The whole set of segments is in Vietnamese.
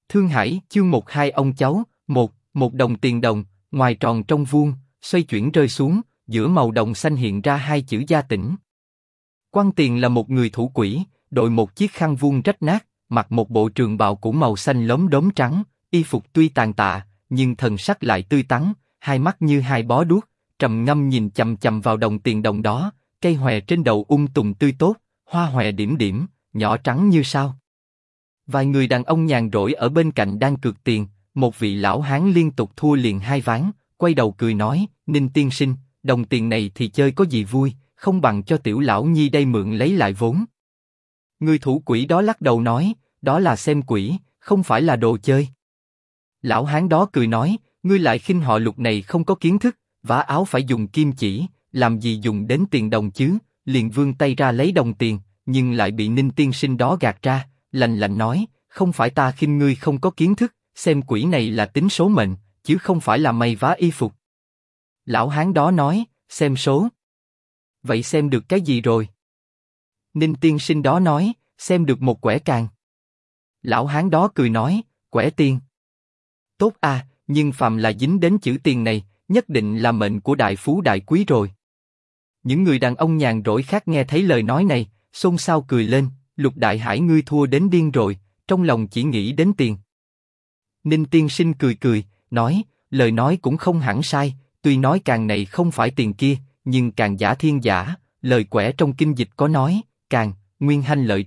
Thương Hải, chương 12 ông cháu, một đồng tiền đồng, ngoài tròn trong vuông, xoay chuyển rơi xuống, giữa màu đồng xanh hiện ra hai chữ Gia Tĩnh. Quan tiền là một người thủ quỹ, đội một chiếc khăn vuông rách nát, mặc một bộ trường bào cũ màu xanh lốm đốm trắng, y phục tuy tàn tạ, nhưng thần sắc lại tươi tắn, hai mắt như hai bó đuốc, trầm ngâm nhìn chằm chằm vào đồng tiền đồng đó, cây hòe trên đầu tùng tươi tốt, hoa hòe điểm điểm, nhỏ trắng như sao. Vài người đàn ông nhàn rỗi ở bên cạnh đang cược tiền, một vị lão hán liên tục thua liền hai ván, quay đầu cười nói, Ninh tiên sinh, đồng tiền này thì chơi có gì vui, không bằng cho tiểu lão nhi đây mượn lấy lại vốn. Người thủ quỹ đó lắc đầu nói, đó là xem quỷ, không phải là đồ chơi. Lão hán đó cười nói, ngươi lại khinh họ Lục này không có kiến thức, vá áo phải dùng kim chỉ, làm gì dùng đến tiền đồng chứ? Liền vươn tay ra lấy đồng tiền, nhưng lại bị Ninh tiên sinh đó gạt ra, lạnh lạnh nói, không phải ta khinh ngươi không có kiến thức, xem quỷ này là tính số mệnh, chứ không phải là may vá y phục. Lão hán đó nói, xem số. Vậy xem được cái gì rồi? Ninh tiên sinh đó nói, xem được một quẻ càng. Lão hán đó cười nói, quẻ tiền. Tốt à, nhưng phàm là dính đến chữ tiền này, nhất định là mệnh của đại phú đại quý rồi. Những người đàn ông nhàn rỗi khác nghe thấy lời nói này, xôn xao cười lên, Lục Đại Hải ngươi thua đến điên rồi, trong lòng chỉ nghĩ đến tiền. Ninh tiên sinh cười cười, nói, lời nói cũng không hẳn sai, tuy nói càng này không phải tiền kia, nhưng càng giả thiên giả, lời quẻ trong kinh dịch có nói, càng, nguyên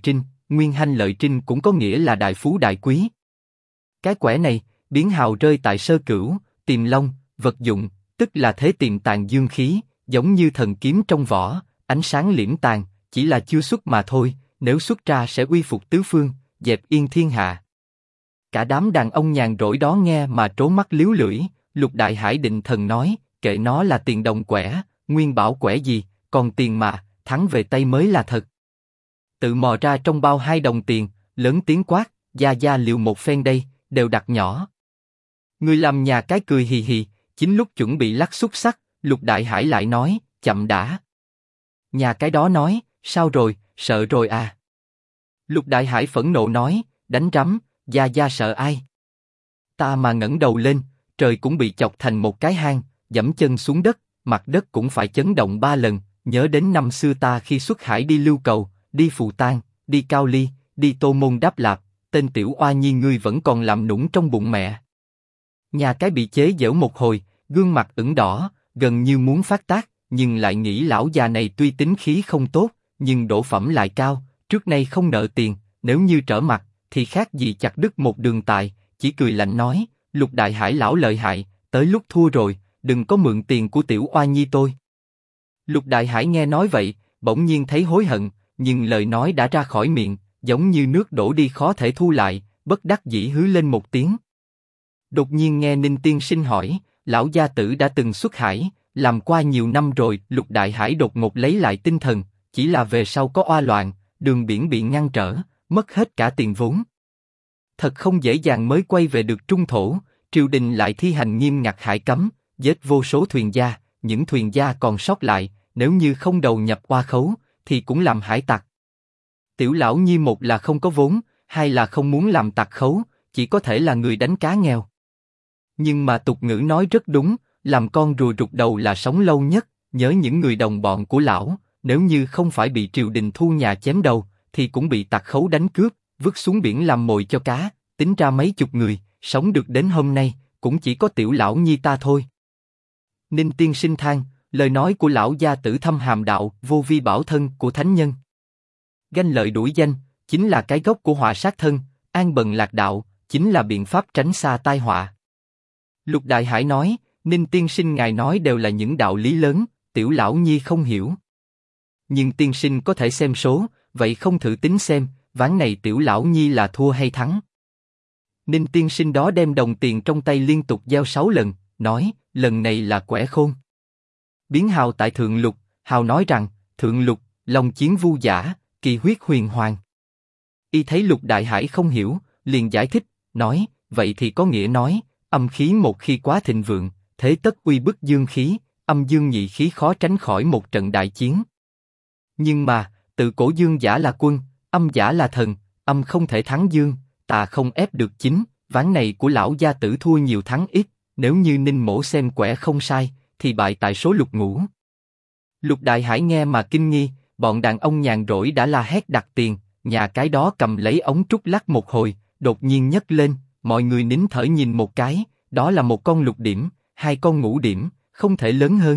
hanh lợi trinh cũng có nghĩa là đại phú đại quý. Cái quẻ này, biến hào rơi tại sơ cửu, tìm long, vật dụng, tức là thế tiềm tàng dương khí, giống như thần kiếm trong vỏ, ánh sáng liễm tàn, chỉ là chưa xuất mà thôi, nếu xuất ra sẽ uy phục tứ phương, dẹp yên thiên hạ. Cả đám đàn ông nhàn rỗi đó nghe mà trố mắt líu lưỡi, Lục Đại Hải định thần nói, kệ nó là tiền đồng quẻ, nguyên bảo quẻ gì, còn tiền mà, thắng về tay mới là thật. Tự mò ra trong bao 2 đồng tiền, lớn tiếng quát, gia liều một phen đây, đều đặt nhỏ. Người làm nhà cái cười hì hì, chính lúc chuẩn bị lắc xúc xắc, Lục Đại Hải lại nói, chậm đã. Nhà cái đó nói, sao rồi, sợ rồi à? Lục Đại Hải phẫn nộ nói, đánh rắm, gia sợ ai? Ta mà ngẩng đầu lên, trời cũng bị chọc thành một cái hang, giẫm chân xuống đất, mặt đất cũng phải chấn động 3 lần. Nhớ đến năm xưa ta khi xuất hải đi Lưu Cầu, đi Phù Tang, đi Cao Ly, đi Tô Môn Đáp Lạp, tên tiểu oa nhi ngươi vẫn còn làm nũng trong bụng mẹ. Nhà cái bị chế giễu một hồi, gương mặt ửng đỏ, gần như muốn phát tác, nhưng lại nghĩ lão già này tuy tính khí không tốt, nhưng độ phẩm lại cao, trước nay không nợ tiền, nếu như trở mặt, thì khác gì chặt đứt một đường tài, chỉ cười lạnh nói, Lục Đại Hải lão lợi hại, tới lúc thua rồi, đừng có mượn tiền của tiểu oa nhi tôi. Lục Đại Hải nghe nói vậy, bỗng nhiên thấy hối hận, nhưng lời nói đã ra khỏi miệng, giống như nước đổ đi khó thể thu lại, bất đắc dĩ hứ lên một tiếng. Đột nhiên nghe Ninh tiên sinh hỏi, lão gia tử đã từng xuất hải, làm qua nhiều năm rồi. Lục Đại Hải đột ngột lấy lại tinh thần, chỉ là về sau có oa loạn, đường biển bị ngăn trở, mất hết cả tiền vốn. Thật không dễ dàng mới quay về được trung thổ, triều đình lại thi hành nghiêm ngặt hải cấm, giết vô số thuyền gia, những thuyền gia còn sót lại, nếu như không đầu nhập oa khấu, thì cũng làm hải tặc. Tiểu lão nhi một là không có vốn, hai là không muốn làm tặc khấu, chỉ có thể là người đánh cá nghèo. Nhưng mà tục ngữ nói rất đúng, làm con rùa rụt đầu là sống lâu nhất, nhớ những người đồng bọn của lão, nếu như không phải bị triều đình thu nhà chém đầu, thì cũng bị tặc khấu đánh cướp, vứt xuống biển làm mồi cho cá, tính ra mấy chục người, sống được đến hôm nay, cũng chỉ có tiểu lão nhi ta thôi. Ninh tiên sinh than, lời nói của lão gia tử thâm hàm đạo, vô vi bảo thân của thánh nhân. Ganh lợi đuổi danh, chính là cái gốc của họa sát thân, an bần lạc đạo, chính là biện pháp tránh xa tai họa. Lục Đại Hải nói, Ninh tiên sinh ngài nói đều là những đạo lý lớn, tiểu lão nhi không hiểu. Nhưng tiên sinh có thể xem số, vậy không thử tính xem, ván này tiểu lão nhi là thua hay thắng. Ninh tiên sinh đó đem đồng tiền trong tay liên tục gieo 6 lần, nói, lần này là quẻ khôn. Biến hào tại thượng lục, hào nói rằng, thượng lục, long chiến vu giả, kỳ huyết huyền hoàng. Y thấy Lục Đại Hải không hiểu, liền giải thích, nói, vậy thì có nghĩa nói, âm khí một khi quá thịnh vượng, thế tất uy bức dương khí, âm dương nhị khí khó tránh khỏi một trận đại chiến. Nhưng mà, tự cổ dương giả là quân, âm giả là thần, âm không thể thắng dương, tà không ép được chính, ván này của lão gia tử thua nhiều thắng ít, nếu như Ninh Mỗ xem quẻ không sai, thì bại tại số Lục Ngũ. Lục Đại Hải nghe mà kinh nghi, bọn đàn ông nhàn rỗi đã la hét đặt tiền, nhà cái đó cầm lấy ống trúc lắc một hồi, đột nhiên nhấc lên, mọi người nín thở nhìn một cái, đó là một con lục điểm, hai con ngũ điểm, không thể lớn hơn.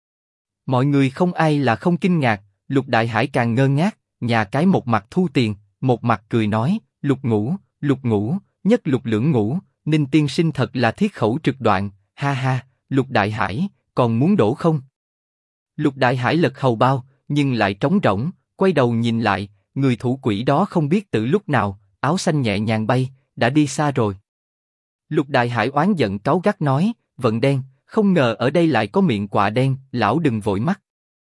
Mọi người không ai là không kinh ngạc, Lục Đại Hải càng ngơ ngác, nhà cái một mặt thu tiền, một mặt cười nói, lục ngũ, nhất lục lưỡng ngũ, Ninh tiên sinh thật là thiết khẩu trực đoạn, ha ha, Lục Đại Hải, còn muốn đổ không? Lục Đại Hải lật hầu bao, nhưng lại trống rỗng, quay đầu nhìn lại, người thủ quỹ đó không biết từ lúc nào, áo xanh nhẹ nhàng bay, đã đi xa rồi. Lục Đại Hải oán giận cáu gắt nói, vận đen, không ngờ ở đây lại có miệng quạ đen, lão đừng vội mắt.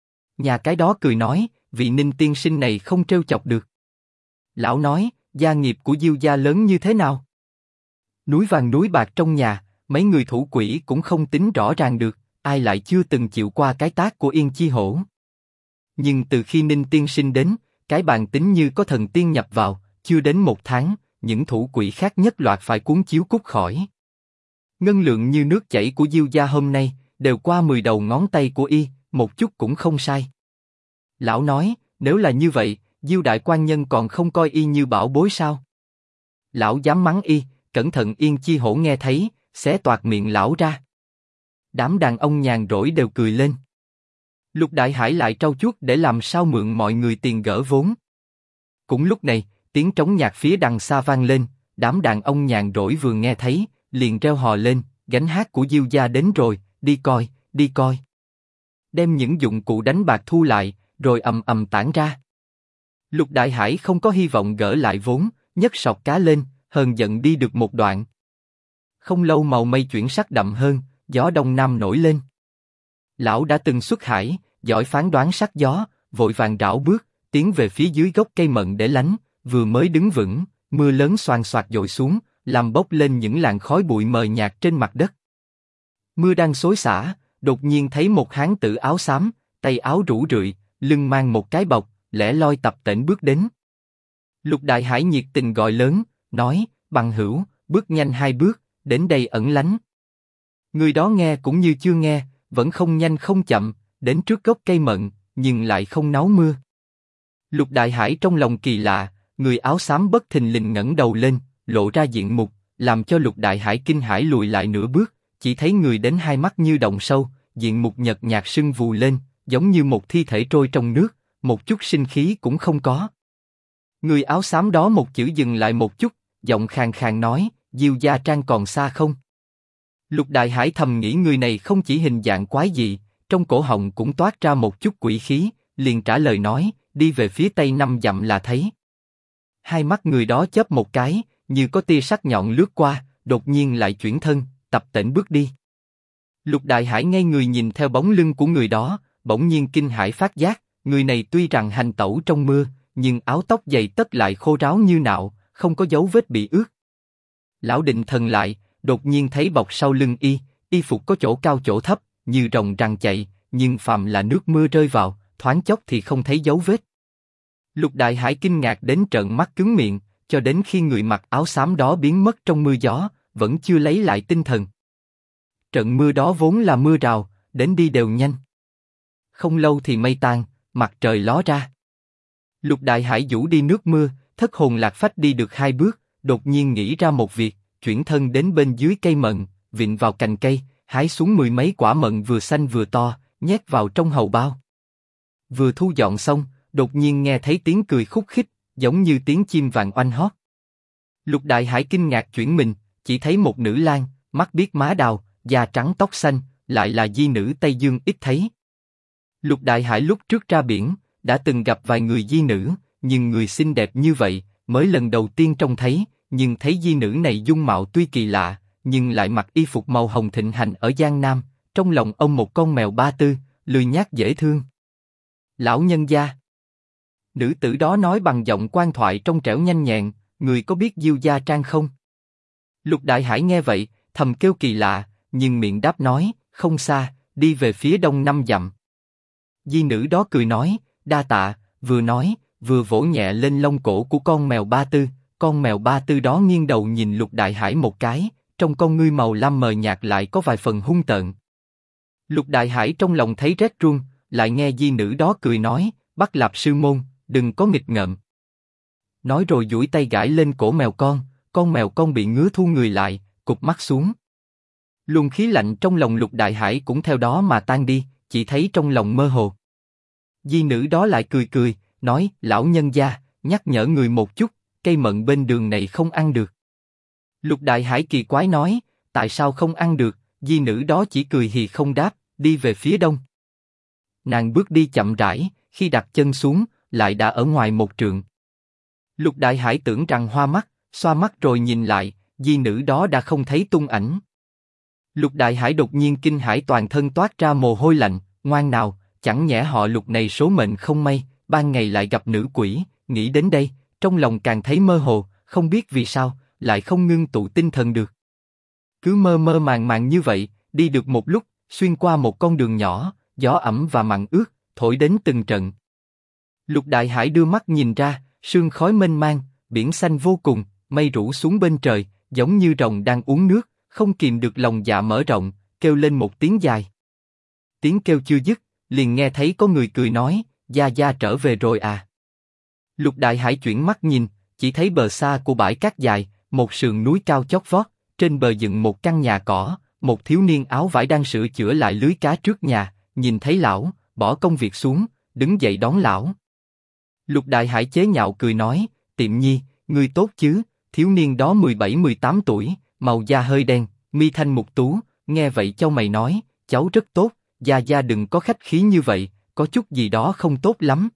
Nhà cái đó cười nói, vị Ninh tiên sinh này không trêu chọc được. Lão nói, gia nghiệp của Diêu gia lớn như thế nào? Núi vàng núi bạc trong nhà, mấy người thủ quỹ cũng không tính rõ ràng được, ai lại chưa từng chịu qua cái tát của Yên Chi Hổ. Nhưng từ khi Ninh tiên sinh đến, cái bàn tính như có thần tiên nhập vào, chưa đến một tháng, những thủ quỹ khác nhất loạt phải cuốn chiếu cút khỏi. Ngân lượng như nước chảy của Diêu gia hôm nay, đều qua 10 đầu ngón tay của y, một chút cũng không sai. Lão nói, nếu là như vậy, Diêu đại quan nhân còn không coi y như bảo bối sao? Lão dám mắng y, cẩn thận Yên Chi Hổ nghe thấy, xé toạc miệng lão ra. Đám đàn ông nhàn rỗi đều cười lên. Lục Đại Hải lại trau chuốt để làm sao mượn mọi người tiền gỡ vốn. Cũng lúc này, tiếng trống nhạc phía đằng xa vang lên, đám đàn ông nhàn rỗi vừa nghe thấy, liền reo hò lên, gánh hát của Diêu gia đến rồi, đi coi, đi coi. Đem những dụng cụ đánh bạc thu lại, rồi ầm ầm tản ra. Lục Đại Hải không có hy vọng gỡ lại vốn, nhấc sọt cá lên, hờn giận đi được một đoạn. Không lâu màu mây chuyển sắc đậm hơn, gió đông nam nổi lên. Lão đã từng xuất hải, giỏi phán đoán sắc gió, vội vàng rảo bước, tiến về phía dưới gốc cây mận để lánh. Vừa mới đứng vững, mưa lớn xoàng xoạc dội xuống, làm bốc lên những làn khói bụi mờ nhạt trên mặt đất. Mưa đang xối xả, đột nhiên thấy một hán tử áo xám, tay áo rũ rượi, lưng mang một cái bọc, lẻ loi tập tễnh bước đến. Lục Đại Hải nhiệt tình gọi lớn, nói, bằng hữu, bước nhanh 2 bước, đến đây ẩn lánh. Người đó nghe cũng như chưa nghe, vẫn không nhanh không chậm, đến trước gốc cây mận, nhưng lại không náo mưa. Lục Đại Hải trong lòng kỳ lạ, người áo xám bất thình lình ngẩng đầu lên, lộ ra diện mục, làm cho Lục Đại Hải kinh hãi lùi lại nửa bước, chỉ thấy người đến hai mắt như động sâu, diện mục nhợt nhạt sưng vù lên, giống như một thi thể trôi trong nước, một chút sinh khí cũng không có. Người áo xám đó một chữ dừng lại một chút, giọng khàn khàn nói, Diêu gia trang còn xa không? Lục Đại Hải thầm nghĩ người này không chỉ hình dạng quái dị, trong cổ họng cũng toát ra một chút quỷ khí, liền trả lời nói, đi về phía tây 5 dặm là thấy. Hai mắt người đó chớp một cái, như có tia sắc nhọn lướt qua, đột nhiên lại chuyển thân, tập tễnh bước đi. Lục Đại Hải ngây người nhìn theo bóng lưng của người đó, bỗng nhiên kinh hãi phát giác, người này tuy rằng hành tẩu trong mưa, nhưng áo tóc dày tất lại khô ráo như nạo, không có dấu vết bị ướt. Lão định thần lại, đột nhiên thấy bọc sau lưng y phục có chỗ cao chỗ thấp, như rồng răng chạy, nhưng phàm là nước mưa rơi vào, thoáng chốc thì không thấy dấu vết. Lục Đại Hải kinh ngạc đến trợn mắt cứng miệng, cho đến khi người mặc áo xám đó biến mất trong mưa gió, vẫn chưa lấy lại tinh thần. Trận mưa đó vốn là mưa rào, đến đi đều nhanh. Không lâu thì mây tan, mặt trời ló ra. Lục Đại Hải vũ đi nước mưa, thất hồn lạc phách đi được 2 bước, đột nhiên nghĩ ra một việc, chuyển thân đến bên dưới cây mận, vịn vào cành cây, hái xuống 10 mấy quả mận vừa xanh vừa to, nhét vào trong hầu bao. Vừa thu dọn xong, đột nhiên nghe thấy tiếng cười khúc khích, giống như tiếng chim vàng oanh hót. Lục Đại Hải kinh ngạc chuyển mình, chỉ thấy một nữ lang, mắt biếc má đào, da trắng tóc xanh, lại là di nữ Tây Dương ít thấy. Lục Đại Hải lúc trước ra biển, đã từng gặp vài người di nữ, nhưng người xinh đẹp như vậy, mới lần đầu tiên trông thấy, nhưng thấy di nữ này dung mạo tuy kỳ lạ, nhưng lại mặc y phục màu hồng thịnh hành ở Giang Nam, trong lòng ông một con mèo ba tư, lười nhác dễ thương. Lão nhân gia. Nữ tử đó nói bằng giọng quan thoại trong trẻo nhanh nhẹn, người có biết Diêu gia trang không? Lục Đại Hải nghe vậy, thầm kêu kỳ lạ, nhưng miệng đáp nói, không xa, đi về phía đông 5 dặm. Di nữ đó cười nói, đa tạ, vừa nói, vừa vỗ nhẹ lên lông cổ của con mèo ba tư, Con mèo Ba Tư đó nghiêng đầu nhìn Lục Đại Hải một cái, trong con ngươi màu lam mờ nhạt lại có vài phần hung tợn. Lục Đại Hải trong lòng thấy rét run, lại nghe di nữ đó cười nói, Bắc Lạp sư môn, đừng có nghịch ngợm. Nói rồi duỗi tay gãi lên cổ mèo con mèo con bị ngứa thu người lại, cụp mắt xuống. Luồng khí lạnh trong lòng Lục Đại Hải cũng theo đó mà tan đi, chỉ thấy trong lòng mơ hồ. Di nữ đó lại cười cười, nói, lão nhân gia, nhắc nhở người một chút, cây mận bên đường này không ăn được. Lục Đại Hải kỳ quái nói, tại sao không ăn được? Di nữ đó chỉ cười hì không đáp, đi về phía đông. Nàng bước đi chậm rãi, khi đặt chân xuống, lại đã ở ngoài một trượng. Lục Đại Hải tưởng rằng hoa mắt, xoa mắt rồi nhìn lại, di nữ đó đã không thấy tung ảnh. Lục Đại Hải đột nhiên kinh hãi toàn thân toát ra mồ hôi lạnh, ngoan nào, chẳng nhẽ họ Lục này số mệnh không may, ban ngày lại gặp nữ quỷ, nghĩ đến đây, trong lòng càng thấy mơ hồ, không biết vì sao, lại không ngưng tụ tinh thần được. Cứ mơ mơ màng màng như vậy, đi được một lúc, xuyên qua một con đường nhỏ, gió ẩm và mặn ướt, thổi đến từng trận. Lục Đại Hải đưa mắt nhìn ra, sương khói mênh mang, biển xanh vô cùng, mây rủ xuống bên trời, giống như rồng đang uống nước, không kìm được lòng dạ mở rộng, kêu lên một tiếng dài. Tiếng kêu chưa dứt, liền nghe thấy có người cười nói, Gia Gia trở về rồi à. Lục Đại Hải chuyển mắt nhìn, chỉ thấy bờ xa của bãi cát dài, một sườn núi cao chót vót, trên bờ dựng một căn nhà cỏ, một thiếu niên áo vải đang sửa chữa lại lưới cá trước nhà, nhìn thấy lão, bỏ công việc xuống, đứng dậy đón lão. Lục Đại Hải chế nhạo cười nói, Tiệm Nhi, ngươi tốt chứ? Thiếu niên đó 17-18 tuổi, màu da hơi đen, mi thanh mục tú, nghe vậy chau mày nói, cháu rất tốt, Gia Gia đừng có khách khí như vậy, có chút gì đó không tốt lắm.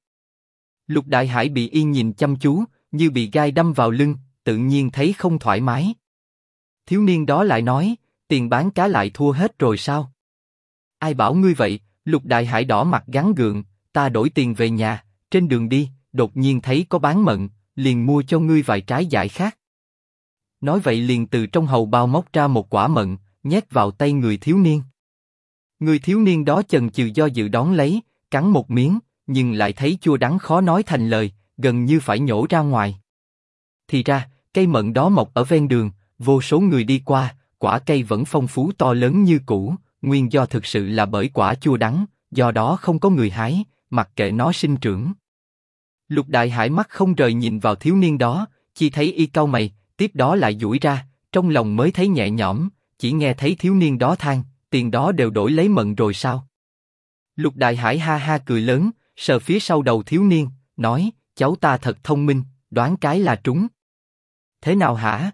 Lục Đại Hải bị y nhìn chăm chú, như bị gai đâm vào lưng, tự nhiên thấy không thoải mái. Thiếu niên đó lại nói, tiền bán cá lại thua hết rồi sao? Ai bảo ngươi vậy? Lục Đại Hải đỏ mặt gắng gượng, ta đổi tiền về nhà, trên đường đi, đột nhiên thấy có bán mận, liền mua cho ngươi vài trái dại khác. Nói vậy liền từ trong hầu bao móc ra một quả mận, nhét vào tay người thiếu niên. Người thiếu niên đó chần chừ do dự đón lấy, cắn một miếng, nhưng lại thấy chua đắng khó nói thành lời, gần như phải nhổ ra ngoài. Thì ra, cây mận đó mọc ở ven đường, vô số người đi qua, quả cây vẫn phong phú to lớn như cũ, nguyên do thực sự là bởi quả chua đắng, do đó không có người hái, mặc kệ nó sinh trưởng. Lục Đại Hải mắt không rời nhìn vào thiếu niên đó, chỉ thấy y cau mày, tiếp đó lại duỗi ra, trong lòng mới thấy nhẹ nhõm, chỉ nghe thấy thiếu niên đó than, tiền đó đều đổi lấy mận rồi sao? Lục Đại Hải ha ha cười lớn, sờ phía sau đầu thiếu niên, nói, cháu ta thật thông minh, đoán cái là trúng. Thế nào hả?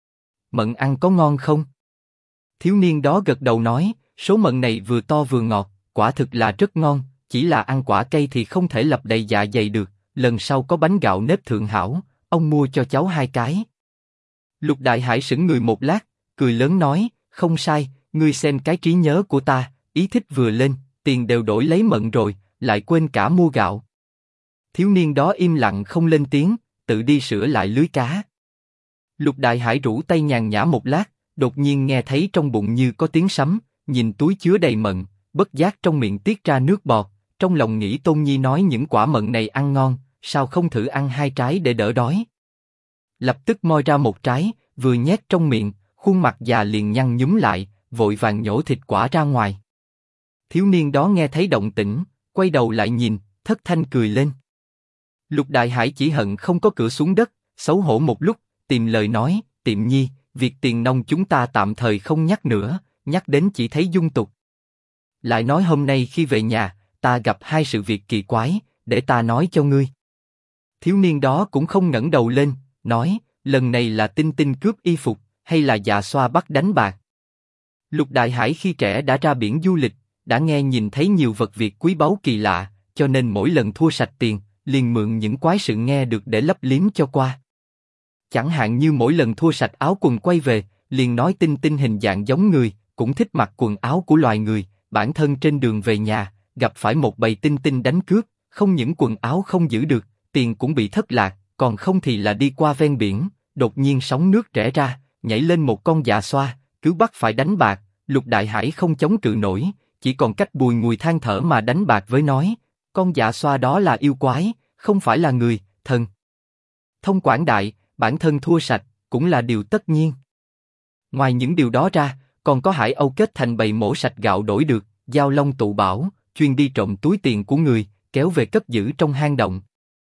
Mận ăn có ngon không? Thiếu niên đó gật đầu nói, số mận này vừa to vừa ngọt, quả thực là rất ngon, chỉ là ăn quả cây thì không thể lấp đầy dạ dày được, lần sau có bánh gạo nếp thượng hảo, ông mua cho cháu 2 cái. Lục Đại Hải sững người một lát, cười lớn nói, không sai, ngươi xem cái trí nhớ của ta, ý thích vừa lên, tiền đều đổi lấy mận rồi, lại quên cả mua gạo. Thiếu niên đó im lặng không lên tiếng, tự đi sửa lại lưới cá. Lục Đại Hải rũ tay nhàn nhã một lát, đột nhiên nghe thấy trong bụng như có tiếng sấm, nhìn túi chứa đầy mận, bất giác trong miệng tiết ra nước bọt, trong lòng nghĩ Tôn Nhi nói những quả mận này ăn ngon, sao không thử ăn 2 trái để đỡ đói. Lập tức moi ra một trái, vừa nhét trong miệng, khuôn mặt già liền nhăn nhúm lại, vội vàng nhổ thịt quả ra ngoài. Thiếu niên đó nghe thấy động tĩnh, quay đầu lại nhìn, thất thanh cười lên. Lục Đại Hải chỉ hận không có cửa xuống đất, xấu hổ một lúc, tìm lời nói, Tiệm Nhi, việc tiền nông chúng ta tạm thời không nhắc nữa, nhắc đến chỉ thấy dung tục. Lại nói hôm nay khi về nhà, ta gặp 2 sự việc kỳ quái, để ta nói cho ngươi. Thiếu niên đó cũng không ngẩng đầu lên, nói, lần này là Tinh Tinh cướp y phục, hay là Dạ Xoa bắt đánh bạc? Lục Đại Hải khi trẻ đã ra biển du lịch, đã nghe nhìn thấy nhiều vật việc quý báu kỳ lạ, cho nên mỗi lần thua sạch tiền, liền mượn những quái sự nghe được để lấp liếm cho qua. Chẳng hạn như mỗi lần thua sạch áo quần quay về, liền nói Tinh Tinh hình dạng giống người, cũng thích mặc quần áo của loài người, bản thân trên đường về nhà, gặp phải một bầy Tinh Tinh đánh cướp, không những quần áo không giữ được, tiền cũng bị thất lạc, còn không thì là đi qua ven biển, đột nhiên sóng nước rẽ ra, nhảy lên một con Dạ Xoa, cứ bắt phải đánh bạc. Lục Đại Hải không chống cự nổi, chỉ còn cách bùi ngùi than thở mà đánh bạc với nói, con Dạ Xoa đó là yêu quái, không phải là người, thần thông quảng đại, bản thân thua sạch, cũng là điều tất nhiên. Ngoài những điều đó ra, còn có Hải Âu kết thành bầy mổ sạch gạo đổi được, Giao Long tụ bảo, chuyên đi trộm túi tiền của người, kéo về cất giữ trong hang động.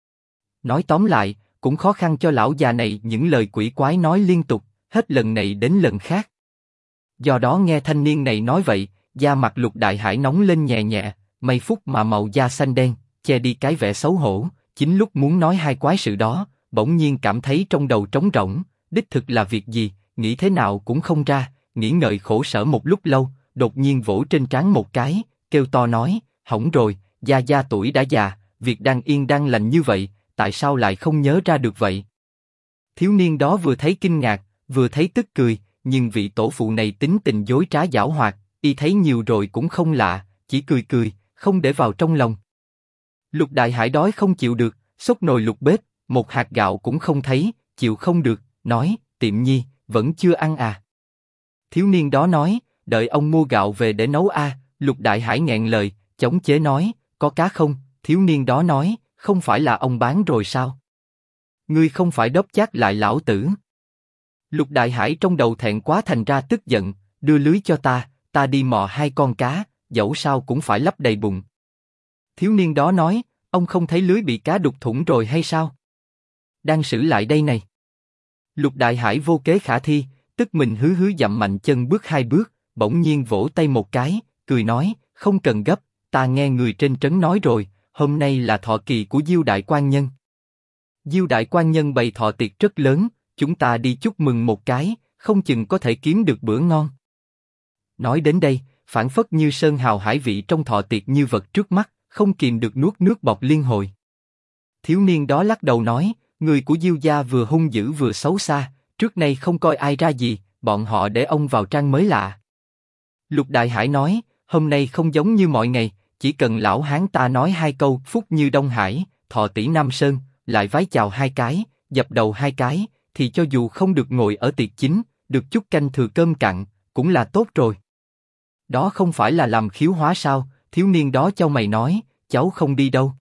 Nói tóm lại, cũng khó khăn cho lão già này, những lời quỷ quái nói liên tục, hết lần này đến lần khác. Do đó nghe thanh niên này nói vậy, da mặt Lục Đại Hải nóng lên nhẹ nhẹ, may phút mà màu da xanh đen, che đi cái vẻ xấu hổ. Chính lúc muốn nói hai quái sự đó, bỗng nhiên cảm thấy trong đầu trống rỗng, đích thực là việc gì, nghĩ thế nào cũng không ra, nghĩ ngợi khổ sở một lúc lâu, đột nhiên vỗ trên trán một cái, kêu to nói, hỏng rồi, gia gia tuổi đã già, việc đang yên đang lành như vậy, tại sao lại không nhớ ra được vậy? Thiếu niên đó vừa thấy kinh ngạc, vừa thấy tức cười, nhưng vị tổ phụ này tính tình dối trá giảo hoạt, y thấy nhiều rồi cũng không lạ, chỉ cười cười, không để vào trong lòng. Lục Đại Hải đói không chịu được, xốc nồi lục bếp, một hạt gạo cũng không thấy, chịu không được, nói, Tiệm Nhi, vẫn chưa ăn à? Thiếu niên đó nói, đợi ông mua gạo về để nấu a. Lục Đại Hải nghẹn lời, chống chế nói, có cá không? Thiếu niên đó nói, không phải là ông bán rồi sao? Ngươi không phải đốc chát lại lão tử. Lục Đại Hải trong đầu thẹn quá thành ra tức giận, đưa lưới cho ta đi mò hai con cá, dẫu sao cũng phải lấp đầy bụng. Thiếu niên đó nói, ông không thấy lưới bị cá đục thủng rồi hay sao? Đang xử lại đây này. Lục Đại Hải vô kế khả thi, tức mình hứ dậm mạnh chân bước hai bước, bỗng nhiên vỗ tay một cái, cười nói, không cần gấp, ta nghe người trên trấn nói rồi, hôm nay là thọ kỳ của Diêu Đại Quan Nhân. Diêu Đại Quan Nhân bày thọ tiệc rất lớn, chúng ta đi chúc mừng một cái, không chừng có thể kiếm được bữa ngon. Nói đến đây, phảng phất như sơn hào hải vị trong thọ tiệc như vật trước mắt, không kìm được nuốt nước bọt liên hồi. Thiếu niên đó lắc đầu nói, người của Diêu gia vừa hung dữ vừa xấu xa, trước nay không coi ai ra gì, bọn họ để ông vào trang mới lạ. Lục Đại Hải nói, hôm nay không giống như mọi ngày, chỉ cần lão hán ta nói hai câu phúc như Đông Hải, thọ tỷ Nam Sơn, lại vái chào hai cái, dập đầu hai cái, thì cho dù không được ngồi ở tiệc chính, được chút canh thừa cơm cặn, cũng là tốt rồi. Đó không phải là làm khiếu hóa sao? Thiếu niên đó chau mày nói, cháu không đi đâu.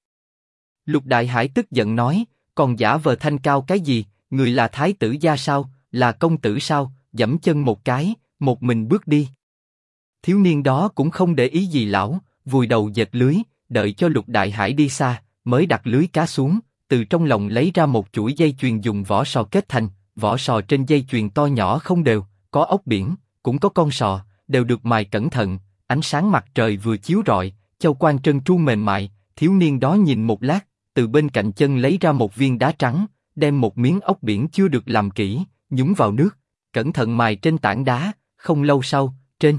Lục Đại Hải tức giận nói, còn giả vờ thanh cao cái gì? Người là thái tử gia sao? Là công tử sao? Giẫm chân một cái, một mình bước đi. Thiếu niên đó cũng không để ý gì lão, vùi đầu dệt lưới, đợi cho Lục Đại Hải đi xa, mới đặt lưới cá xuống, từ trong lòng lấy ra một chuỗi dây chuyền dùng vỏ sò kết thành, vỏ sò trên dây chuyền to nhỏ không đều, có ốc biển, cũng có con sò, đều được mài cẩn thận, ánh sáng mặt trời vừa chiếu rọi, châu quan trơn tru mềm mại. Thiếu niên đó nhìn một lát, từ bên cạnh chân lấy ra một viên đá trắng, đem một miếng ốc biển chưa được làm kỹ, nhúng vào nước, cẩn thận mài trên tảng đá. Không lâu sau, trên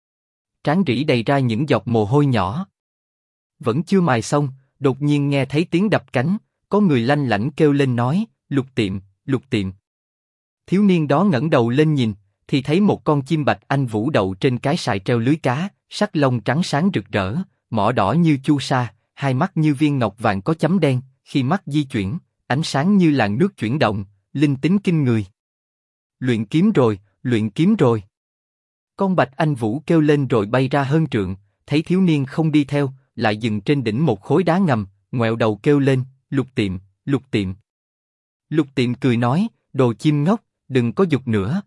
trán rỉ đầy ra những giọt mồ hôi nhỏ. Vẫn chưa mài xong, đột nhiên nghe thấy tiếng đập cánh, có người lanh lảnh kêu lên nói, Lục Tiệm, Lục Tiệm. Thiếu niên đó ngẩng đầu lên nhìn, thì thấy một con chim bạch anh vũ đậu trên cái sài treo lưới cá, sắc lông trắng sáng rực rỡ, mỏ đỏ như chu sa, hai mắt như viên ngọc vàng có chấm đen, khi mắt di chuyển, ánh sáng như làn nước chuyển động, linh tính kinh người. Luyện kiếm rồi, luyện kiếm rồi. Con bạch anh vũ kêu lên rồi bay ra hơn trượng, thấy thiếu niên không đi theo, lại dừng trên đỉnh một khối đá ngầm, ngoẹo đầu kêu lên, Lục Tiệm, Lục Tiệm. Lục Tiệm cười nói, đồ chim ngốc, đừng có giục nữa.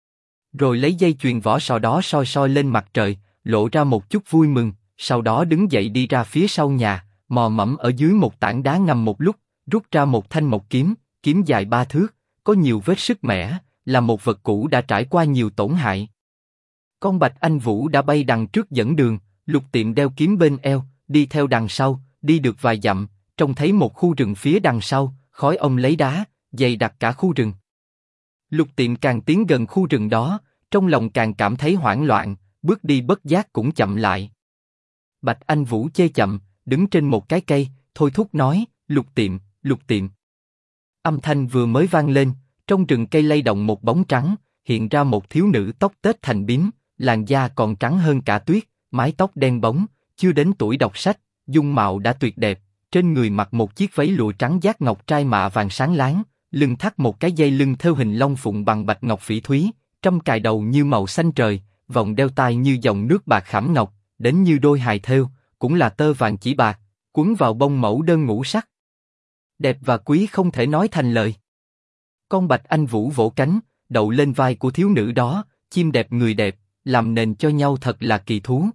Rồi lấy dây chuyền vỏ sò đó soi soi lên mặt trời, lộ ra một chút vui mừng, sau đó đứng dậy đi ra phía sau nhà, mò mẫm ở dưới một tảng đá ngầm một lúc, rút ra một thanh mộc kiếm, kiếm dài 3 thước, có nhiều vết sứt mẻ, là một vật cũ đã trải qua nhiều tổn hại. Con bạch anh vũ đã bay đằng trước dẫn đường, Lục Tiệm đeo kiếm bên eo, đi theo đằng sau, đi được vài dặm, trông thấy một khu rừng phía đằng sau, khói ông lấy đá, dày đặc cả khu rừng. Lục Tiệm càng tiến gần khu rừng đó, trong lòng càng cảm thấy hoảng loạn, bước đi bất giác cũng chậm lại. Bạch Anh Vũ chê chậm, đứng trên một cái cây, thôi thúc nói, Lục Tiệm, Lục Tiệm. Âm thanh vừa mới vang lên, trong rừng cây lay động một bóng trắng, hiện ra một thiếu nữ tóc tết thành bím, làn da còn trắng hơn cả tuyết, mái tóc đen bóng, chưa đến tuổi đọc sách, dung mạo đã tuyệt đẹp, trên người mặc một chiếc váy lụa trắng dát ngọc trai mạ vàng sáng láng, lưng thắt một cái dây lưng thêu hình long phụng bằng bạch ngọc phỉ thúy, trâm cài đầu như màu xanh trời, vòng đeo tai như dòng nước bạc khảm ngọc, đến như đôi hài thêu, cũng là tơ vàng chỉ bạc, quấn vào bông mẫu đơn ngũ sắc. Đẹp và quý không thể nói thành lời. Con bạch anh vũ vỗ cánh, đậu lên vai của thiếu nữ đó, chim đẹp người đẹp, làm nền cho nhau thật là kỳ thú.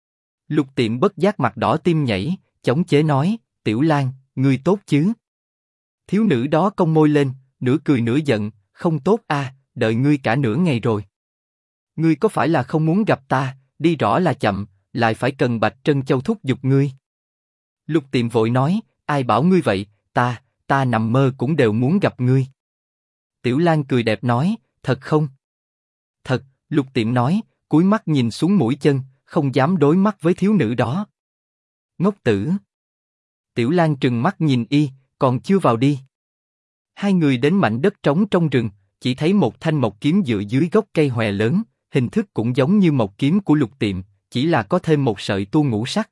Lục Tiệm bất giác mặt đỏ tim nhảy, chống chế nói, Tiểu Lan, ngươi tốt chứ? Thiếu nữ đó cong môi lên, nửa cười nửa giận, không tốt a, đợi ngươi cả nửa ngày rồi. Ngươi có phải là không muốn gặp ta, đi rõ là chậm, lại phải cần Bạch Trân Châu thúc giục ngươi. Lục Tiệm vội nói, ai bảo ngươi vậy, ta nằm mơ cũng đều muốn gặp ngươi. Tiểu Lan cười đẹp nói, thật không? Thật, Lục Tiệm nói, cúi mắt nhìn xuống mũi chân, không dám đối mắt với thiếu nữ đó. Ngốc tử. Tiểu Lan trừng mắt nhìn y, còn chưa vào đi. Hai người đến mảnh đất trống trong rừng, chỉ thấy một thanh mộc kiếm dựa dưới gốc cây hòe lớn, hình thức cũng giống như mộc kiếm của Lục Tiệm, chỉ là có thêm một sợi tua ngũ sắc.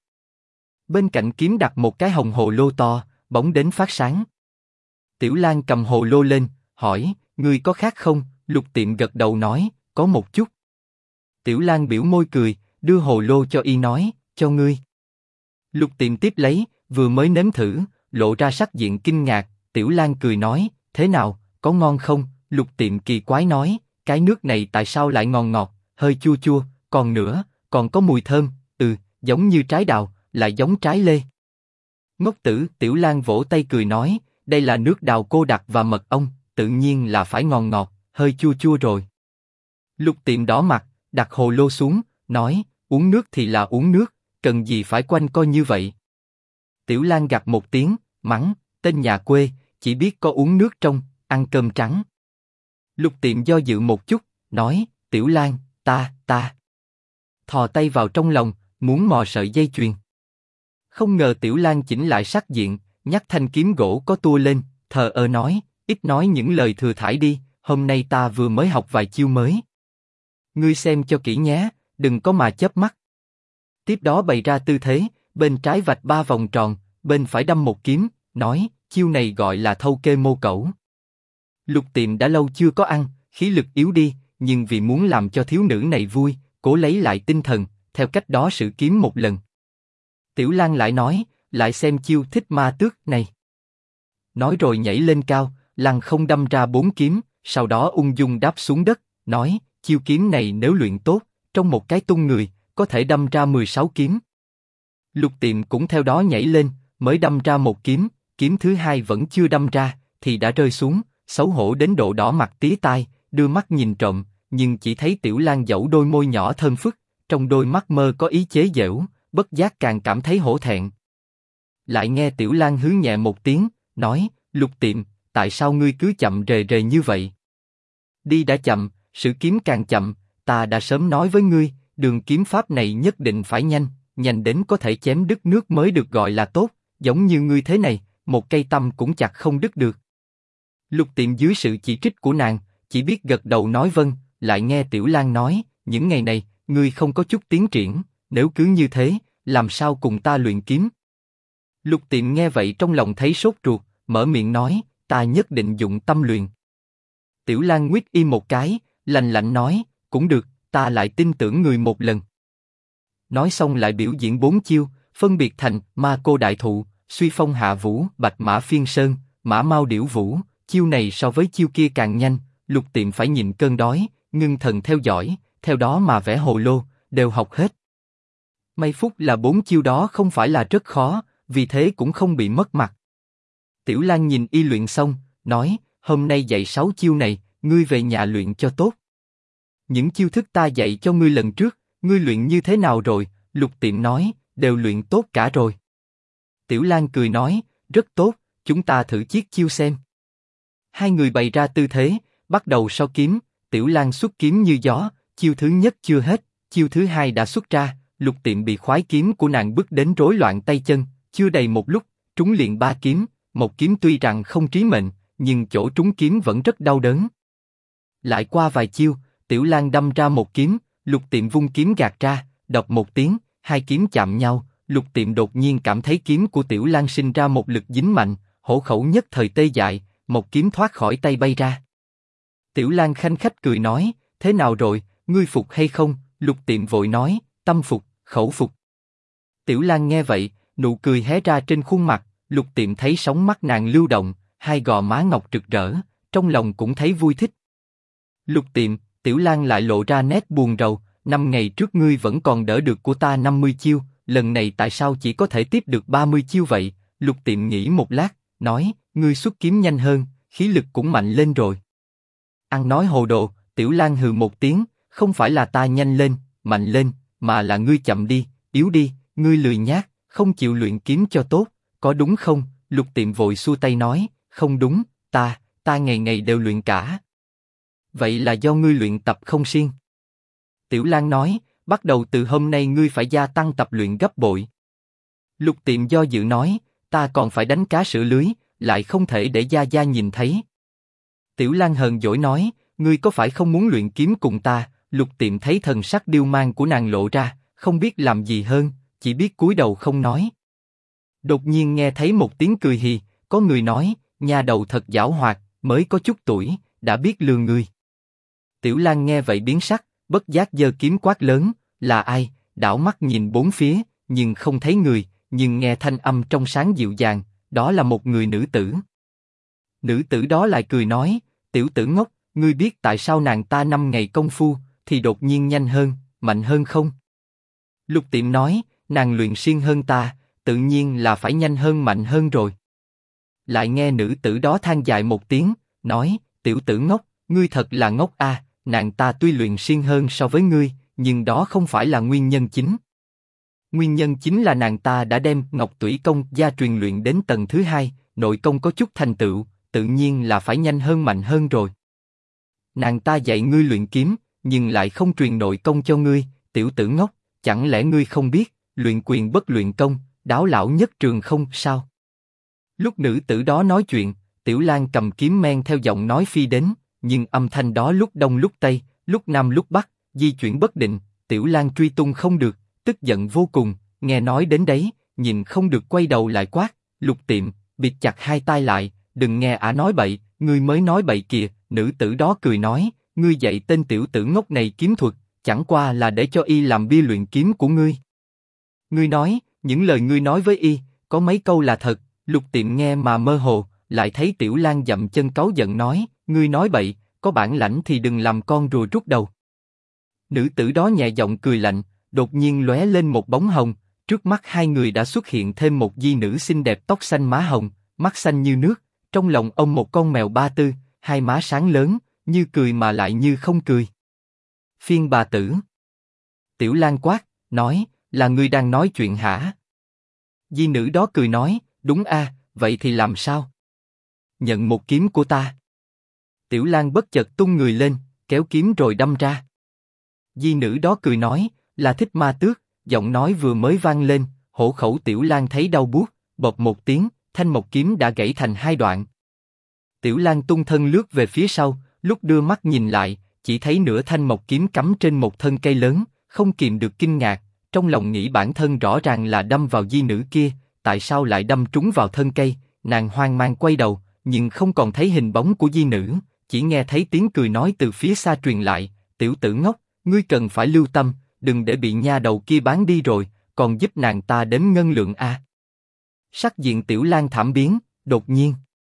Bên cạnh kiếm đặt một cái hồng hồ lô to, bóng đến phát sáng. Tiểu Lan cầm hồ lô lên, hỏi, ngươi có khát không? Lục Tiệm gật đầu nói, có một chút. Tiểu Lan biểu môi cười, đưa hồ lô cho y nói, cho ngươi. Lục Tiệm tiếp lấy, vừa mới nếm thử, lộ ra sắc diện kinh ngạc. Tiểu Lan cười nói, thế nào, có ngon không? Lục Tiệm kỳ quái nói, cái nước này tại sao lại ngon ngọt, hơi chua chua, còn nữa, còn có mùi thơm, giống như trái đào, lại giống trái lê. Ngốc tử, Tiểu Lan vỗ tay cười nói, đây là nước đào cô đặc và mật ong, tự nhiên là phải ngon ngọt, hơi chua chua rồi. Lục Tiệm đỏ mặt, đặt hồ lô xuống, nói, uống nước thì là uống nước, cần gì phải quanh co như vậy. Tiểu Lan gặt một tiếng, mắng, tên nhà quê, chỉ biết có uống nước trong, ăn cơm trắng. Lục Tiệm do dự một chút, nói, Tiểu Lan, ta. Thò tay vào trong lòng, muốn mò sợi dây chuyền. Không ngờ Tiểu Lan chỉnh lại sắc diện, nhắc thanh kiếm gỗ có tua lên, thờ ơ nói, ít nói những lời thừa thãi đi, hôm nay ta vừa mới học vài chiêu mới. Ngươi xem cho kỹ nhé, đừng có mà chớp mắt. Tiếp đó bày ra tư thế, bên trái vạch 3 vòng tròn, bên phải đâm một kiếm, nói, chiêu này gọi là thâu kê mô cẩu. Lục Tiệm đã lâu chưa có ăn, khí lực yếu đi, nhưng vì muốn làm cho thiếu nữ này vui, cố lấy lại tinh thần, theo cách đó sử kiếm một lần. Tiểu Lan lại nói, lại xem chiêu thích ma tước này. Nói rồi nhảy lên cao, lăng không đâm ra 4 kiếm, sau đó ung dung đáp xuống đất, nói, chiêu kiếm này nếu luyện tốt, trong một cái tung người, có thể đâm ra 16 kiếm. Lục Tiệm cũng theo đó nhảy lên, mới đâm ra một kiếm, kiếm thứ hai vẫn chưa đâm ra, thì đã rơi xuống, xấu hổ đến độ đỏ mặt tía tai, đưa mắt nhìn trộm, nhưng chỉ thấy Tiểu Lan dẫu đôi môi nhỏ thơm phức, trong đôi mắt mơ có ý chế giễu, bất giác càng cảm thấy hổ thẹn. Lại nghe Tiểu Lan hứ nhẹ một tiếng, nói, Lục Tiệm, tại sao ngươi cứ chậm rề rề như vậy? Đi đã chậm, sử kiếm càng chậm, ta đã sớm nói với ngươi, đường kiếm pháp này nhất định phải nhanh, nhanh đến có thể chém đứt nước mới được gọi là tốt, giống như ngươi thế này, một cây tăm cũng chặt không đứt được. Lục Tiệm dưới sự chỉ trích của nàng, chỉ biết gật đầu nói vâng, lại nghe Tiểu Lan nói, những ngày này, ngươi không có chút tiến triển, nếu cứ như thế, làm sao cùng ta luyện kiếm? Lục Tiệm nghe vậy trong lòng thấy sốt ruột, mở miệng nói, ta nhất định dụng tâm luyện. Tiểu Lan nguyết y một cái, lạnh lạnh nói, cũng được, ta lại tin tưởng người một lần. Nói xong lại biểu diễn 4 chiêu, phân biệt thành Ma Cô Đại Thụ, Suy Phong Hạ Vũ, Bạch Mã Phiên Sơn, Mã Mao Điểu Vũ. Chiêu này so với chiêu kia càng nhanh, Lục Tiệm phải nhịn cơn đói, ngưng thần theo dõi, theo đó mà vẽ hồ lô, đều học hết. May phúc là 4 chiêu đó không phải là rất khó, vì thế cũng không bị mất mặt. Tiểu Lan nhìn y luyện xong, nói, hôm nay dạy 6 chiêu này, ngươi về nhà luyện cho tốt. Những chiêu thức ta dạy cho ngươi lần trước, ngươi luyện như thế nào rồi? Lục Tiệm nói, đều luyện tốt cả rồi. Tiểu Lan cười nói, rất tốt, chúng ta thử chiết chiêu xem. Hai người bày ra tư thế, bắt đầu so kiếm, Tiểu Lan xuất kiếm như gió, chiêu thứ nhất chưa hết, chiêu thứ hai đã xuất ra, Lục Tiệm bị khoái kiếm của nàng bức đến rối loạn tay chân, chưa đầy một lúc, trúng liền 3 kiếm, một kiếm tuy rằng không trí mệnh, nhưng chỗ trúng kiếm vẫn rất đau đớn. Lại qua vài chiêu, Tiểu Lan đâm ra một kiếm, Lục Tiệm vung kiếm gạt ra, độc một tiếng, hai kiếm chạm nhau, Lục Tiệm đột nhiên cảm thấy kiếm của Tiểu Lan sinh ra một lực dính mạnh, hổ khẩu nhất thời tê dại, một kiếm thoát khỏi tay bay ra. Tiểu Lan khanh khách cười nói, thế nào rồi, ngươi phục hay không? Lục Tiệm vội nói, tâm phục, khẩu phục. Tiểu Lan nghe vậy, nụ cười hé ra trên khuôn mặt, Lục Tiệm thấy sóng mắt nàng lưu động, hai gò má ngọc rực rỡ, trong lòng cũng thấy vui thích. Lục Tiệm, Tiểu Lang lại lộ ra nét buồn rầu, 5 ngày trước ngươi vẫn còn đỡ được của ta 50 chiêu, lần này tại sao chỉ có thể tiếp được 30 chiêu vậy? Lục Tiệm nghĩ một lát, nói, ngươi xuất kiếm nhanh hơn, khí lực cũng mạnh lên rồi. Ăn nói hồ đồ, Tiểu Lang hừ một tiếng, không phải là ta nhanh lên, mạnh lên, mà là ngươi chậm đi, yếu đi, ngươi lười nhác, không chịu luyện kiếm cho tốt, có đúng không? Lục Tiệm vội xua tay nói, không đúng, ta ngày ngày đều luyện cả. Vậy là do ngươi luyện tập không siêng. Tiểu Lang nói, bắt đầu từ hôm nay ngươi phải gia tăng tập luyện gấp bội. Lục Tiệm do dự nói, ta còn phải đánh cá sửa lưới, lại không thể để Gia Gia nhìn thấy. Tiểu Lang hờn dỗi nói, ngươi có phải không muốn luyện kiếm cùng ta? Lục Tiệm thấy thần sắc điêu mang của nàng lộ ra, không biết làm gì hơn, chỉ biết cúi đầu không nói. Đột nhiên nghe thấy một tiếng cười hì, có người nói, nha đầu thật giảo hoạt, mới có chút tuổi, đã biết lừa người. Tiểu Lang nghe vậy biến sắc, bất giác giơ kiếm quát lớn, là ai? Đảo mắt nhìn bốn phía, nhưng không thấy người, nhưng nghe thanh âm trong sáng dịu dàng, đó là một người nữ tử. Nữ tử đó lại cười nói, tiểu tử ngốc, ngươi biết tại sao nàng ta 5 ngày công phu thì đột nhiên nhanh hơn, mạnh hơn không? Lục Tiệm nói, nàng luyện siêng hơn ta, tự nhiên là phải nhanh hơn mạnh hơn rồi. Lại nghe nữ tử đó than dài một tiếng, nói, tiểu tử ngốc, ngươi thật là ngốc a, nàng ta tuy luyện siêng hơn so với ngươi, nhưng đó không phải là nguyên nhân chính. Nguyên nhân chính là nàng ta đã đem Ngọc Tủy Công gia truyền luyện đến tầng thứ 2, nội công có chút thành tựu, tự nhiên là phải nhanh hơn mạnh hơn rồi. Nàng ta dạy ngươi luyện kiếm, nhưng lại không truyền nội công cho ngươi, tiểu tử ngốc, chẳng lẽ ngươi không biết, luyện quyền bất luyện công, đáo lão nhất trường không sao? Lúc nữ tử đó nói chuyện, Tiểu Lang cầm kiếm men theo giọng nói phi đến, nhưng âm thanh đó lúc đông lúc tây, lúc nam lúc bắc, di chuyển bất định, Tiểu Lang truy tung không được, tức giận vô cùng, nghe nói đến đấy, nhìn không được quay đầu lại quát, Lục Tiệm, bịt chặt hai tai lại, đừng nghe ả nói bậy, ngươi mới nói bậy kìa. Nữ tử đó cười nói, ngươi dạy tên tiểu tử ngốc này kiếm thuật, chẳng qua là để cho y làm bia luyện kiếm của ngươi. Ngươi nói, những lời ngươi nói với y, có mấy câu là thật? Lục Tiệm nghe mà mơ hồ, lại thấy Tiểu Lang dậm chân cáu giận nói, ngươi nói bậy, có bản lãnh thì đừng làm con rùa rút đầu. Nữ tử đó nhẹ giọng cười lạnh, đột nhiên lóe lên một bóng hồng, trước mắt hai người đã xuất hiện thêm một di nữ xinh đẹp tóc xanh má hồng, mắt xanh như nước, trong lòng ôm một con mèo ba tư, hai má sáng lớn, như cười mà lại như không cười. Phiên bà tử. Tiểu Lang quát, nói, là ngươi đang nói chuyện hả? Di nữ đó cười nói, đúng a, vậy thì làm sao? Nhận một kiếm của ta. Tiểu Lang bất chợt tung người lên, kéo kiếm rồi đâm ra. Di nữ đó cười nói, là Thích Ma Tước, giọng nói vừa mới vang lên, hổ khẩu Tiểu Lang thấy đau buốt, bộp một tiếng, thanh mộc kiếm đã gãy thành hai đoạn. Tiểu Lang tung thân lướt về phía sau, lúc đưa mắt nhìn lại, chỉ thấy nửa thanh mộc kiếm cắm trên một thân cây lớn, không kìm được kinh ngạc, trong lòng nghĩ bản thân rõ ràng là đâm vào di nữ kia, tại sao lại đâm trúng vào thân cây? Nàng hoang mang quay đầu, nhưng không còn thấy hình bóng của di nữ, chỉ nghe thấy tiếng cười nói từ phía xa truyền lại, tiểu tử ngốc, ngươi cần phải lưu tâm, đừng để bị nha đầu kia bán đi rồi, còn giúp nàng ta đếm ngân lượng a. Sắc diện Tiểu Lang thảm biến, đột nhiên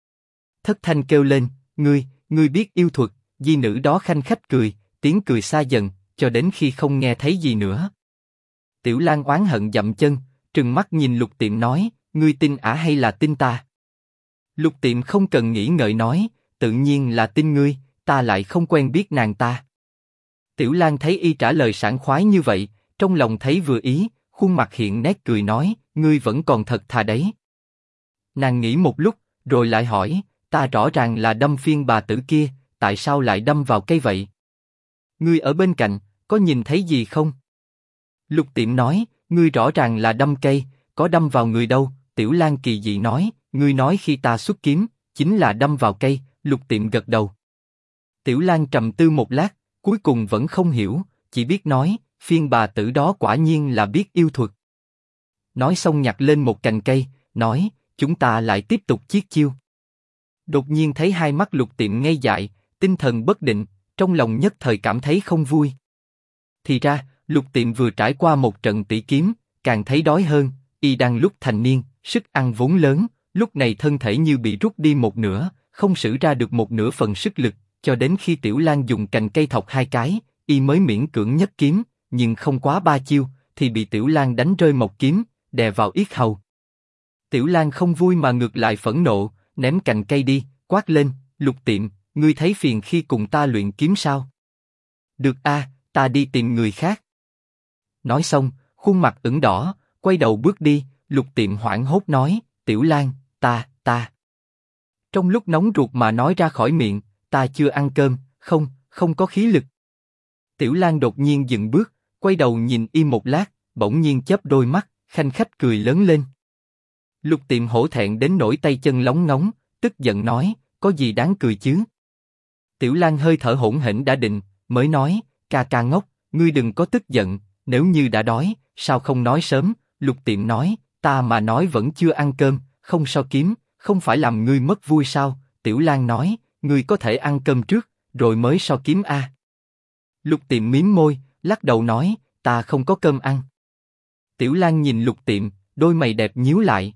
thất thanh kêu lên, ngươi biết yêu thuật? Di nữ đó khanh khách cười, tiếng cười xa dần, cho đến khi không nghe thấy gì nữa. Tiểu Lang oán hận dậm chân, trừng mắt nhìn Lục Tiệm nói, ngươi tin ả hay là tin ta? Lục Tiệm không cần nghĩ ngợi nói, tự nhiên là tin ngươi, ta lại không quen biết nàng ta. Tiểu Lang thấy y trả lời sảng khoái như vậy, trong lòng thấy vừa ý, khuôn mặt hiện nét cười nói, ngươi vẫn còn thật thà đấy. Nàng nghĩ một lúc, rồi lại hỏi, ta rõ ràng là đâm phiên bà tử kia, tại sao lại đâm vào cây vậy? Ngươi ở bên cạnh, có nhìn thấy gì không? Lục Tiệm nói, ngươi rõ ràng là đâm cây, có đâm vào người đâu? Tiểu Lang kỳ dị nói, ngươi nói khi ta xuất kiếm, chính là đâm vào cây. Lục Tiệm gật đầu. Tiểu Lang trầm tư một lát, cuối cùng vẫn không hiểu, chỉ biết nói, phiên bà tử đó quả nhiên là biết yêu thuật. Nói xong nhặt lên một cành cây, nói, chúng ta lại tiếp tục chiết chiêu. Đột nhiên thấy hai mắt Lục Tiệm ngây dại, tinh thần bất định, trong lòng nhất thời cảm thấy không vui. Thì ra, Lục Tiệm vừa trải qua một trận tỷ kiếm, càng thấy đói hơn, y đang lúc thành niên, sức ăn vốn lớn, lúc này thân thể như bị rút đi một nửa, không sử ra được một nửa phần sức lực, cho đến khi Tiểu Lang dùng cành cây thọc hai cái, y mới miễn cưỡng nhấc kiếm, nhưng không quá ba chiêu, thì bị Tiểu Lang đánh rơi một kiếm, đè vào yết hầu. Tiểu Lang không vui mà ngược lại phẫn nộ, ném cành cây đi, quát lên, Lục Tiệm, ngươi thấy phiền khi cùng ta luyện kiếm sao? Được a, ta đi tìm người khác. Nói xong, khuôn mặt ửng đỏ, quay đầu bước đi. Lục Tiệm hoảng hốt nói, Tiểu Lang, ta. Trong lúc nóng ruột mà nói ra khỏi miệng, ta chưa ăn cơm, không có khí lực. Tiểu Lang đột nhiên dừng bước, quay đầu nhìn y một lát, bỗng nhiên chớp đôi mắt, khanh khách cười lớn lên. Lục Tiệm hổ thẹn đến nỗi tay chân lóng ngóng, tức giận nói, có gì đáng cười chứ? Tiểu Lang hơi thở hỗn hển đã định, mới nói, ca ngốc, ngươi đừng có tức giận, nếu như đã đói, sao không nói sớm? Lục Tiệm nói, ta mà nói vẫn chưa ăn cơm, không so kiếm, không phải làm ngươi mất vui sao? Tiểu Lang nói, ngươi có thể ăn cơm trước, rồi mới so kiếm a. Lục Tiệm mím môi, lắc đầu nói, ta không có cơm ăn. Tiểu Lang nhìn Lục Tiệm, đôi mày đẹp nhíu lại.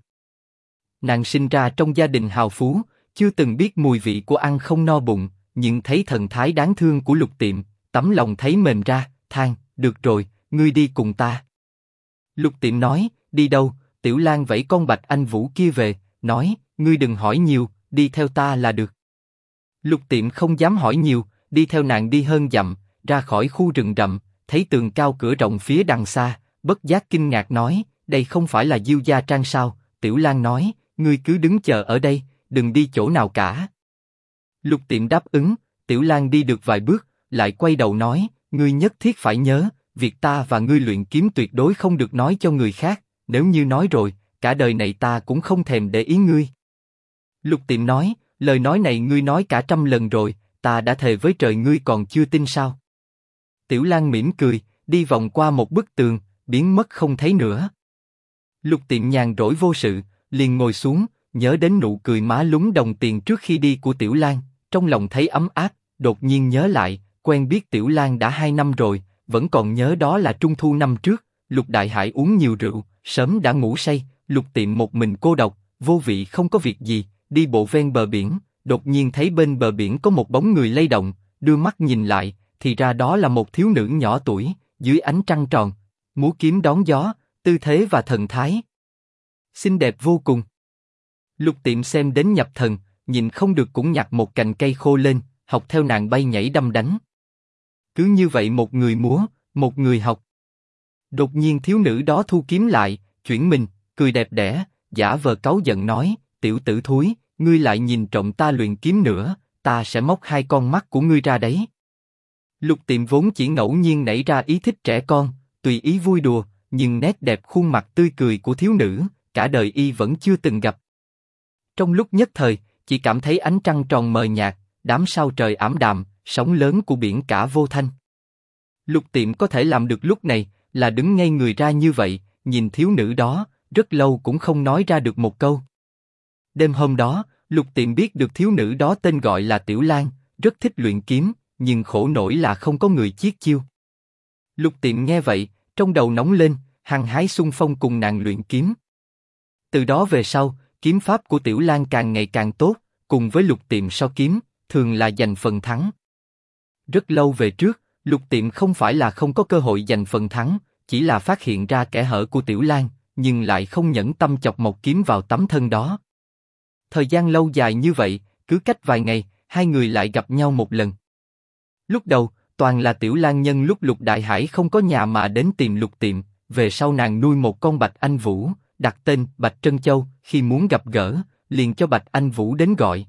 Nàng sinh ra trong gia đình hào phú, chưa từng biết mùi vị của ăn không no bụng, nhưng thấy thần thái đáng thương của Lục Tiệm, tấm lòng thấy mềm ra, than, được rồi, ngươi đi cùng ta. Lục Tiệm nói, đi đâu? Tiểu Lang vẫy con bạch anh vũ kia về, nói, ngươi đừng hỏi nhiều, đi theo ta là được. Lục Tiệm không dám hỏi nhiều, đi theo nàng đi hơn dặm, ra khỏi khu rừng rậm, thấy tường cao cửa rộng phía đằng xa, bất giác kinh ngạc nói, đây không phải là Diêu Gia Trang sao? Tiểu Lang nói, ngươi cứ đứng chờ ở đây, đừng đi chỗ nào cả. Lục Tiệm đáp ứng. Tiểu Lang đi được vài bước, lại quay đầu nói, ngươi nhất thiết phải nhớ, việc ta và ngươi luyện kiếm tuyệt đối không được nói cho người khác, nếu như nói rồi, cả đời này ta cũng không thèm để ý ngươi. Lục Tiệm nói, lời nói này ngươi nói cả 100 lần rồi, ta đã thề với trời ngươi còn chưa tin sao? Tiểu Lang mỉm cười, đi vòng qua một bức tường, biến mất không thấy nữa. Lục Tiệm nhàn rỗi vô sự, liền ngồi xuống, nhớ đến nụ cười má lúm đồng tiền trước khi đi của Tiểu Lang, trong lòng thấy ấm áp, đột nhiên nhớ lại, quen biết Tiểu Lang đã 2 năm rồi, vẫn còn nhớ đó là Trung Thu năm trước, Lục Đại Hải uống nhiều rượu, sớm đã ngủ say, Lục Tiệm một mình cô độc, vô vị không có việc gì, đi bộ ven bờ biển, đột nhiên thấy bên bờ biển có một bóng người lay động, đưa mắt nhìn lại, thì ra đó là một thiếu nữ nhỏ tuổi, dưới ánh trăng tròn, múa kiếm đón gió, tư thế và thần thái xinh đẹp vô cùng. Lục Tiệm xem đến nhập thần, nhìn không được cũng nhặt một cành cây khô lên, học theo nàng bay nhảy đâm đánh. Cứ như vậy một người múa, một người học. Đột nhiên thiếu nữ đó thu kiếm lại, chuyển mình, cười đẹp đẽ, giả vờ cáu giận nói, tiểu tử thúi, ngươi lại nhìn trộm ta luyện kiếm nữa, ta sẽ móc 2 con mắt của ngươi ra đấy. Lục Tiệm vốn chỉ ngẫu nhiên nảy ra ý thích trẻ con, tùy ý vui đùa, nhưng nét đẹp khuôn mặt tươi cười của thiếu nữ, cả đời y vẫn chưa từng gặp. Trong lúc nhất thời, chỉ cảm thấy ánh trăng tròn mờ nhạt, đám sao trời ảm đạm, sóng lớn của biển cả vô thanh. Lục Tiệm có thể làm được lúc này, là đứng ngây người ra như vậy, nhìn thiếu nữ đó, rất lâu cũng không nói ra được một câu. Đêm hôm đó, Lục Tiệm biết được thiếu nữ đó tên gọi là Tiểu Lang, rất thích luyện kiếm, nhưng khổ nổi là không có người chiết chiêu. Lục Tiệm nghe vậy, trong đầu nóng lên, hăng hái xung phong cùng nàng luyện kiếm. Từ đó về sau, kiếm pháp của Tiểu Lang càng ngày càng tốt, cùng với Lục Tiệm so kiếm, thường là giành phần thắng. Rất lâu về trước, Lục Tiệm không phải là không có cơ hội giành phần thắng, chỉ là phát hiện ra kẽ hở của Tiểu Lang, nhưng lại không nhẫn tâm chọc một kiếm vào tấm thân đó. Thời gian lâu dài như vậy, cứ cách vài ngày, hai người lại gặp nhau một lần. Lúc đầu, toàn là Tiểu Lang nhân lúc Lục Đại Hải không có nhà mà đến tìm Lục Tiệm, về sau nàng nuôi một con bạch anh vũ, đặt tên Bạch Trân Châu, khi muốn gặp gỡ, liền cho Bạch Anh Vũ đến gọi.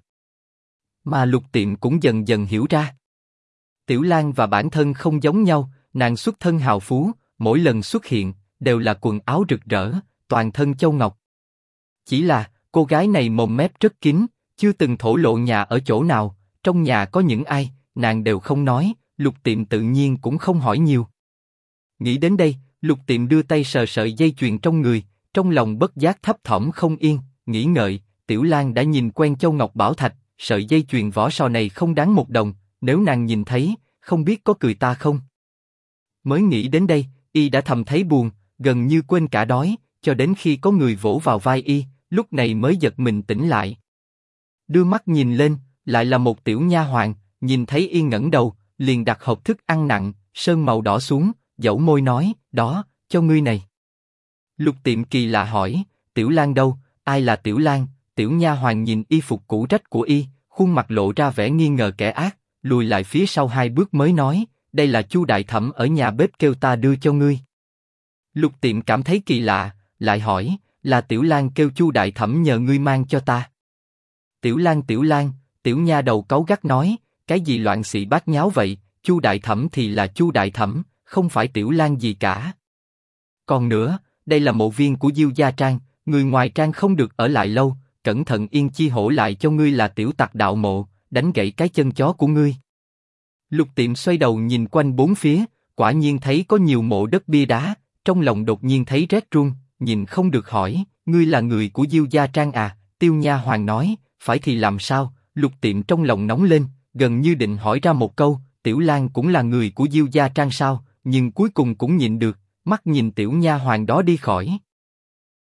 Mà Lục Tiệm cũng dần dần hiểu ra. Tiểu Lang và bản thân không giống nhau, nàng xuất thân hào phú, mỗi lần xuất hiện, đều là quần áo rực rỡ, toàn thân châu ngọc. Chỉ là, cô gái này mồm mép rất kín, chưa từng thổ lộ nhà ở chỗ nào, trong nhà có những ai, nàng đều không nói, Lục Tiệm tự nhiên cũng không hỏi nhiều. Nghĩ đến đây, Lục Tiệm đưa tay sờ sợi dây chuyền trong người, trong lòng bất giác thấp thỏm không yên, nghĩ ngợi, Tiểu Lang đã nhìn quen châu ngọc bảo thạch, sợi dây chuyền vỏ sò này không đáng 1 đồng, nếu nàng nhìn thấy, không biết có cười ta không? Mới nghĩ đến đây, y đã thầm thấy buồn, gần như quên cả đói, cho đến khi có người vỗ vào vai y, lúc này mới giật mình tỉnh lại. đưa mắt nhìn lên, lại là một tiểu nha hoàn, nhìn thấy y ngẩng đầu, liền đặt hộp thức ăn nặng, sơn màu đỏ xuống, dẫu môi nói, đó, cho ngươi này. Lục Tiệm kỳ lạ hỏi, Tiểu Lang đâu, ai là Tiểu Lang? Tiểu nha hoàn nhìn y phục cũ rách của y, khuôn mặt lộ ra vẻ nghi ngờ kẻ ác, lùi lại phía sau 2 bước mới nói, đây là Chu đại thẩm ở nhà bếp kêu ta đưa cho ngươi. Lục Tiệm cảm thấy kỳ lạ, lại hỏi, là Tiểu Lang kêu Chu đại thẩm nhờ ngươi mang cho ta. Tiểu Lang, Tiểu nha đầu cáu gắt nói, cái gì loạn xị bát nháo vậy? Chu đại thẩm thì là Chu đại thẩm, không phải Tiểu Lang gì cả. Còn nữa, đây là mộ viên của Diêu Gia Trang, người ngoài trang không được ở lại lâu, cẩn thận Yên Chi hổ lại cho ngươi là tiểu tặc đạo mộ, đánh gãy cái chân chó của ngươi. Lục Tiệm xoay đầu nhìn quanh bốn phía, quả nhiên thấy có nhiều mộ đất bia đá, trong lòng đột nhiên thấy rét run, nhìn không được hỏi, ngươi là người của Diêu Gia Trang à? Tiêu nha hoàng nói, phải thì làm sao? Lục Tiệm trong lòng nóng lên, gần như định hỏi ra một câu, Tiểu Lang cũng là người của Diêu Gia Trang sao? Nhưng cuối cùng cũng nhịn được, mắt nhìn tiểu nha hoàng đó đi khỏi.